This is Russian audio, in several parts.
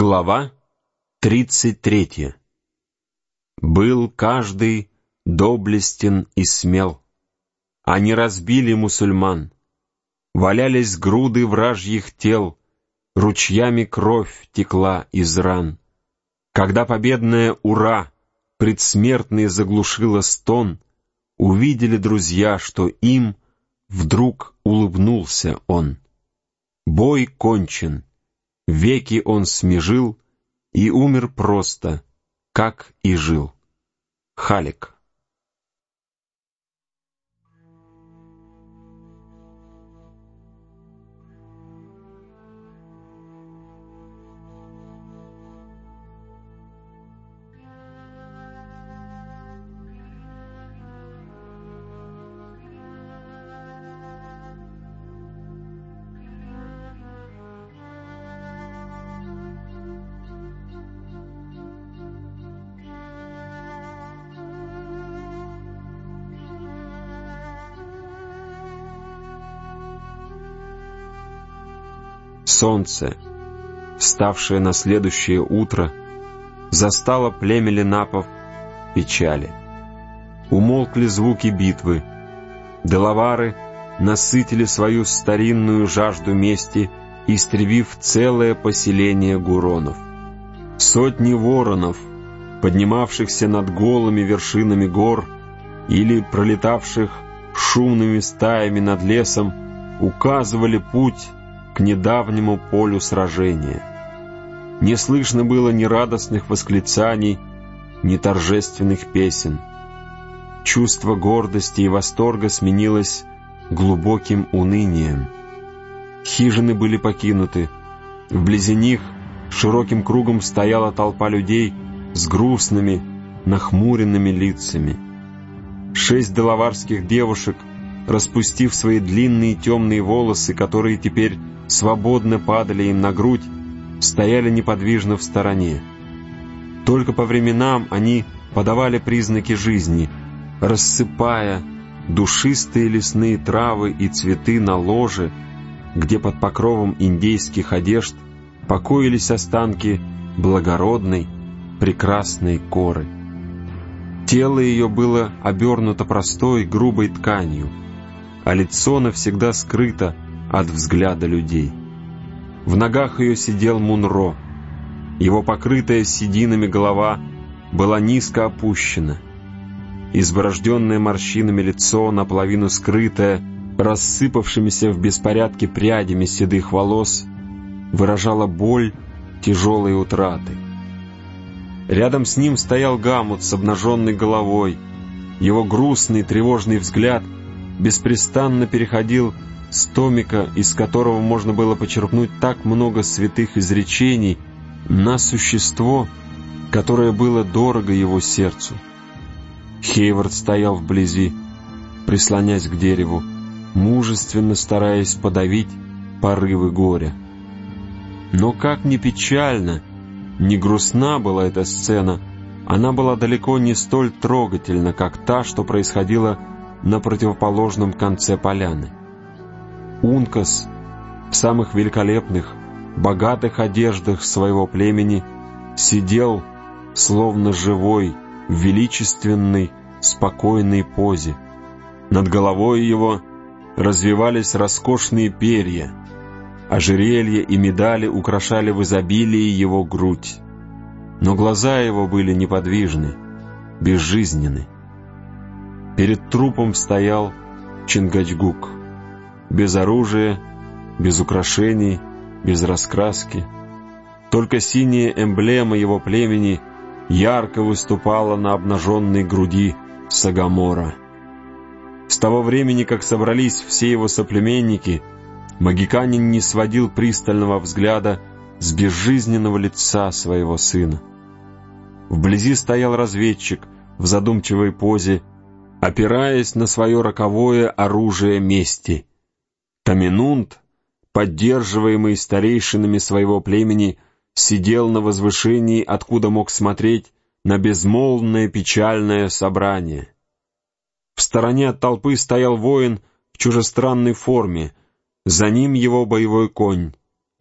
Глава 33. Был каждый доблестен и смел. Они разбили мусульман. Валялись груды вражьих тел, ручьями кровь текла из ран. Когда победное «Ура!» предсмертный заглушило стон, увидели друзья, что им вдруг улыбнулся он. Бой кончен. Веки он смежил и умер просто, как и жил. Халик. Солнце, вставшее на следующее утро, застало племя ленапов в печали. Умолкли звуки битвы. Делавары насытили свою старинную жажду мести, истребив целое поселение гуронов. Сотни воронов, поднимавшихся над голыми вершинами гор или пролетавших шумными стаями над лесом, указывали путь к недавнему полю сражения. Не слышно было ни радостных восклицаний, ни торжественных песен. Чувство гордости и восторга сменилось глубоким унынием. Хижины были покинуты. Вблизи них широким кругом стояла толпа людей с грустными, нахмуренными лицами. 6 делаварских девушек, распустив свои длинные темные волосы, которые теперь свободно падали им на грудь, стояли неподвижно в стороне. Только по временам они подавали признаки жизни, рассыпая душистые лесные травы и цветы на ложе, где под покровом индейских одежд покоились останки благородной, прекрасной коры. Тело ее было обернуто простой, грубой тканью, а лицо навсегда скрыто от взгляда людей. В ногах ее сидел Мунро. Его покрытая сединами голова была низко опущена. Изборожденное морщинами лицо, наполовину скрытое рассыпавшимися в беспорядке прядями седых волос, выражало боль тяжелой утраты. Рядом с ним стоял Гамут с обнаженной головой. Его грустный, тревожный взгляд беспрестанно переходил с томика, из которого можно было почерпнуть так много святых изречений, на существо, которое было дорого его сердцу. Хейвард стоял вблизи, прислонясь к дереву, мужественно стараясь подавить порывы горя. Но как ни печально, ни грустна была эта сцена, она была далеко не столь трогательна, как та, что происходила на противоположном конце поляны. Ункас в самых великолепных, богатых одеждах своего племени сидел, словно живой, в величественной, спокойной позе. Над головой его развивались роскошные перья, ожерелья и медали украшали в изобилии его грудь. Но глаза его были неподвижны, безжизненны. Перед трупом стоял Чингачгук, без оружия, без украшений, без раскраски. Только синяя эмблема его племени ярко выступала на обнаженной груди Сагамора. С того времени, как собрались все его соплеменники, Магиканин не сводил пристального взгляда с безжизненного лица своего сына. Вблизи стоял разведчик в задумчивой позе, опираясь на свое роковое оружие мести. Таминунт, поддерживаемый старейшинами своего племени, сидел на возвышении, откуда мог смотреть на безмолвное печальное собрание. В стороне от толпы стоял воин в чужестранной форме, за ним его боевой конь,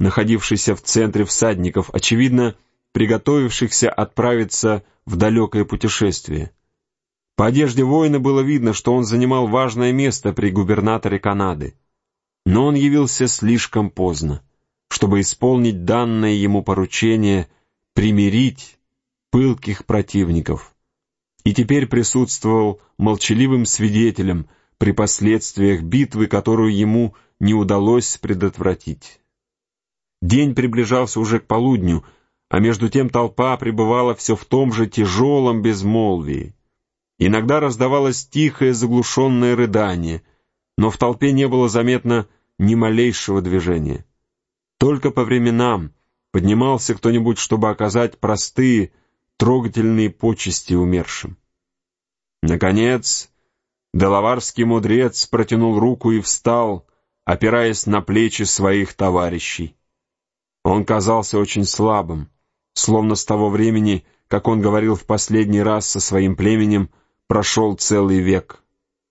находившийся в центре всадников, очевидно, приготовившихся отправиться в далекое путешествие. По одежде воина было видно, что он занимал важное место при губернаторе Канады. Но он явился слишком поздно, чтобы исполнить данное ему поручение примирить пылких противников, и теперь присутствовал молчаливым свидетелем при последствиях битвы, которую ему не удалось предотвратить. День приближался уже к полудню, а между тем толпа пребывала все в том же тяжелом безмолвии. Иногда раздавалось тихое заглушенное рыдание, но в толпе не было заметно ни малейшего движения. Только по временам поднимался кто-нибудь, чтобы оказать простые, трогательные почести умершим. Наконец, делаварский мудрец протянул руку и встал, опираясь на плечи своих товарищей. Он казался очень слабым, словно с того времени, как он говорил в последний раз со своим племенем, прошел целый век.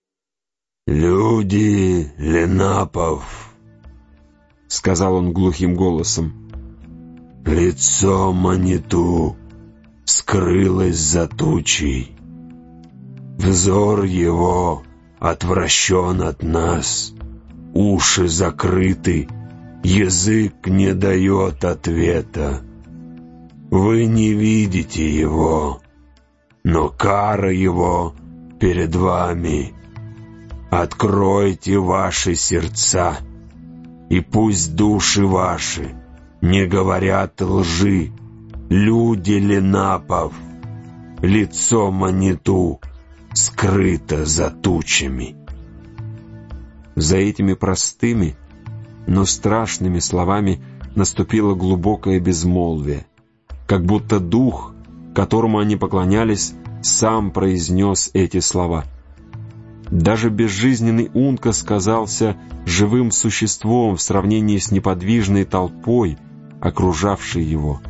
«Люди Ленапов», — сказал он глухим голосом, — «лицо Маниту скрылось за тучей. Взор его отвращен от нас, уши закрыты, язык не дает ответа. Вы не видите его, но кара его перед вами. Откройте ваши сердца, и пусть души ваши не говорят лжи. Люди Ленапов, лицо Маниту скрыто за тучами». За этими простыми, но страшными словами наступило глубокое безмолвие, как будто дух, которому они поклонялись, сам произнес эти слова. Даже безжизненный Ункас казался живым существом в сравнении с неподвижной толпой, окружавшей его.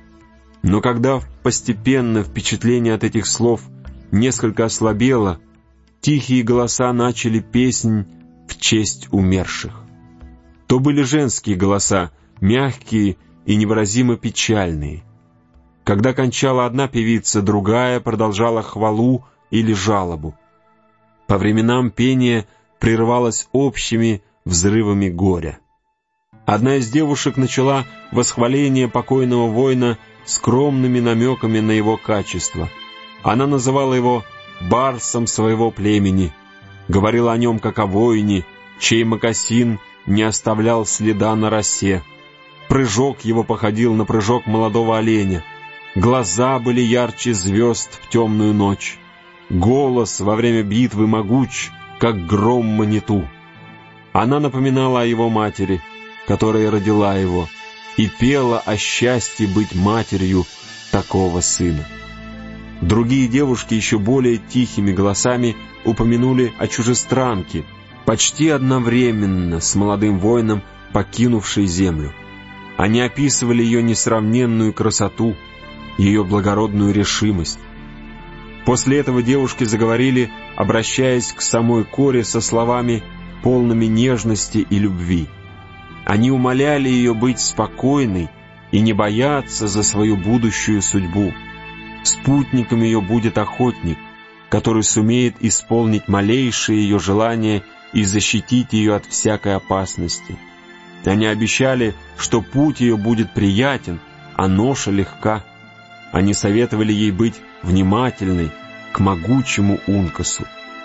Но когда постепенно впечатление от этих слов несколько ослабело, тихие голоса начали песнь в честь умерших. То были женские голоса, мягкие и невыразимо печальные. Когда кончала одна певица, другая продолжала хвалу или жалобу. По временам пение прерывалось общими взрывами горя. Одна из девушек начала восхваление покойного воина скромными намеками на его качество. Она называла его барсом своего племени, говорила о нем как о воине, чей мокасин не оставлял следа на росе. Прыжок его походил на прыжок молодого оленя. Глаза были ярче звезд в темную ночь. Голос во время битвы могуч, как гром Маниту. Она напоминала о его матери, которая родила его, и пела о счастье быть матерью такого сына. Другие девушки еще более тихими голосами упомянули о чужестранке, почти одновременно с молодым воином, покинувшей землю. Они описывали ее несравненную красоту, ее благородную решимость. После этого девушки заговорили, обращаясь к самой Коре со словами, полными нежности и любви. Они умоляли ее быть спокойной и не бояться за свою будущую судьбу. Спутником ее будет охотник, который сумеет исполнить малейшие ее желания и защитить ее от всякой опасности. Они обещали, что путь ее будет приятен, а ноша легка. Они советовали ей быть внимательной к могучему Ункасу.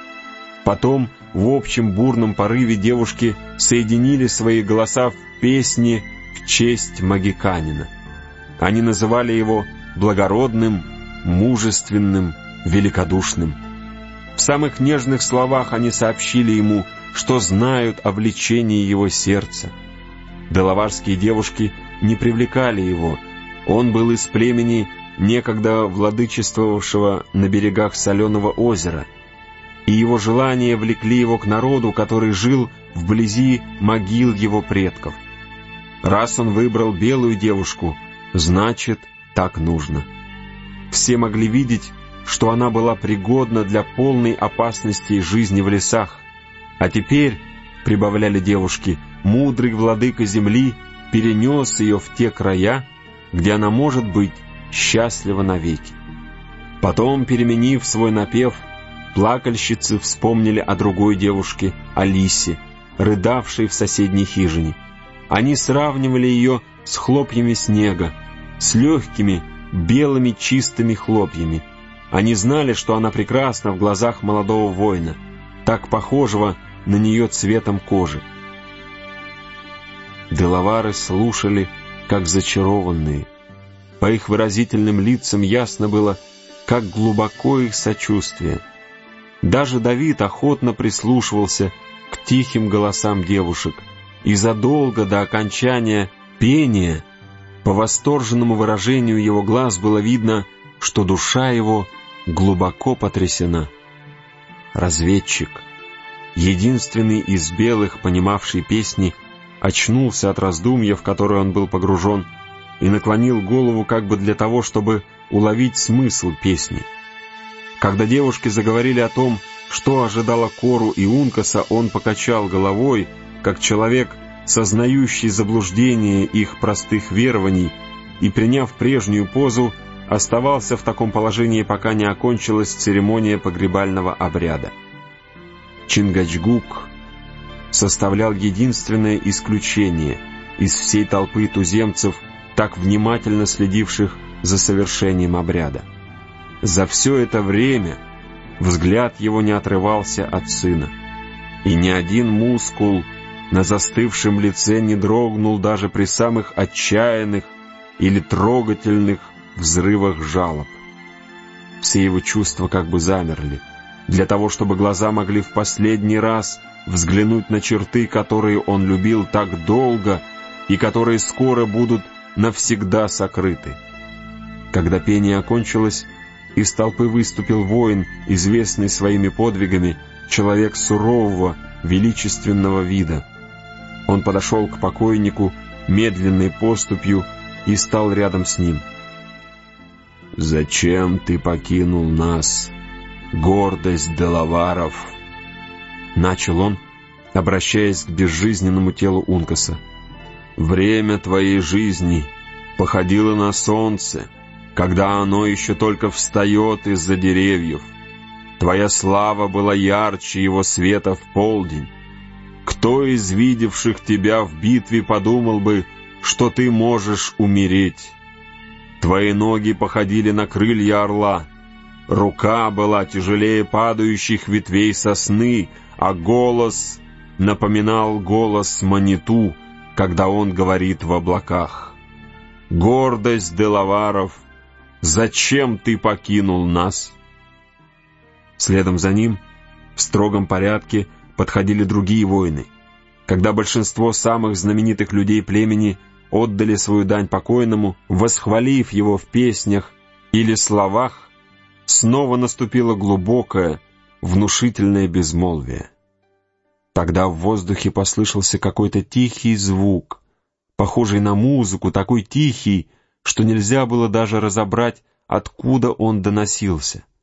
Потом в общем бурном порыве девушки соединили свои голоса в песне в честь Магиканина. Они называли его благородным, мужественным, великодушным. В самых нежных словах они сообщили ему, что знают о влечении его сердца. Делаварские девушки не привлекали его. Он был из племени, некогда владычествовавшего на берегах соленого озера, и его желания влекли его к народу, который жил вблизи могил его предков. Раз он выбрал белую девушку, значит, так нужно. Все могли видеть, что она была пригодна для полной опасности жизни в лесах. А теперь, прибавляли девушки, мудрый владыка земли перенес ее в те края, где она может быть счастлива навеки. Потом, переменив свой напев, плакальщицы вспомнили о другой девушке, Алисе, рыдавшей в соседней хижине. Они сравнивали ее с хлопьями снега, с легкими, белыми чистыми хлопьями. Они знали, что она прекрасна в глазах молодого воина, так похожего на нее цветом кожи. Делавары слушали, как зачарованные. По их выразительным лицам ясно было, как глубоко их сочувствие. Даже Давид охотно прислушивался к тихим голосам девушек, и задолго до окончания пения по восторженному выражению его глаз было видно, что душа его глубоко потрясена. Разведчик, единственный из белых, понимавший песни, очнулся от раздумья, в которое он был погружен, и наклонил голову как бы для того, чтобы уловить смысл песни. Когда девушки заговорили о том, что ожидало Кору и Ункаса, он покачал головой, как человек, сознающий заблуждение их простых верований, и, приняв прежнюю позу, оставался в таком положении, пока не окончилась церемония погребального обряда. Чингачгук составлял единственное исключение из всей толпы туземцев, так внимательно следивших за совершением обряда. За все это время взгляд его не отрывался от сына, и ни один мускул на застывшем лице не дрогнул даже при самых отчаянных или трогательных взрывах жалоб. Все его чувства как бы замерли, для того, чтобы глаза могли в последний раз взглянуть на черты, которые он любил так долго и которые скоро будут навсегда сокрыты. Когда пение окончилось, из толпы выступил воин, известный своими подвигами, человек сурового, величественного вида. Он подошел к покойнику медленной поступью и стал рядом с ним. «Зачем ты покинул нас, гордость Делаваров?» Начал он, обращаясь к безжизненному телу Ункаса. «Время твоей жизни походило на солнце, когда оно еще только встает из-за деревьев. Твоя слава была ярче его света в полдень. Кто из видевших тебя в битве подумал бы, что ты можешь умереть? Твои ноги походили на крылья орла, рука была тяжелее падающих ветвей сосны, а голос напоминал голос Маниту, когда он говорит в облаках. Гордость Делаваров, зачем ты покинул нас?» Следом за ним в строгом порядке подходили другие воины. Когда большинство самых знаменитых людей племени отдали свою дань покойному, восхвалив его в песнях или словах, снова наступило глубокое, внушительное безмолвие. Тогда в воздухе послышался какой-то тихий звук, похожий на музыку, такой тихий, что нельзя было даже разобрать, откуда он доносился.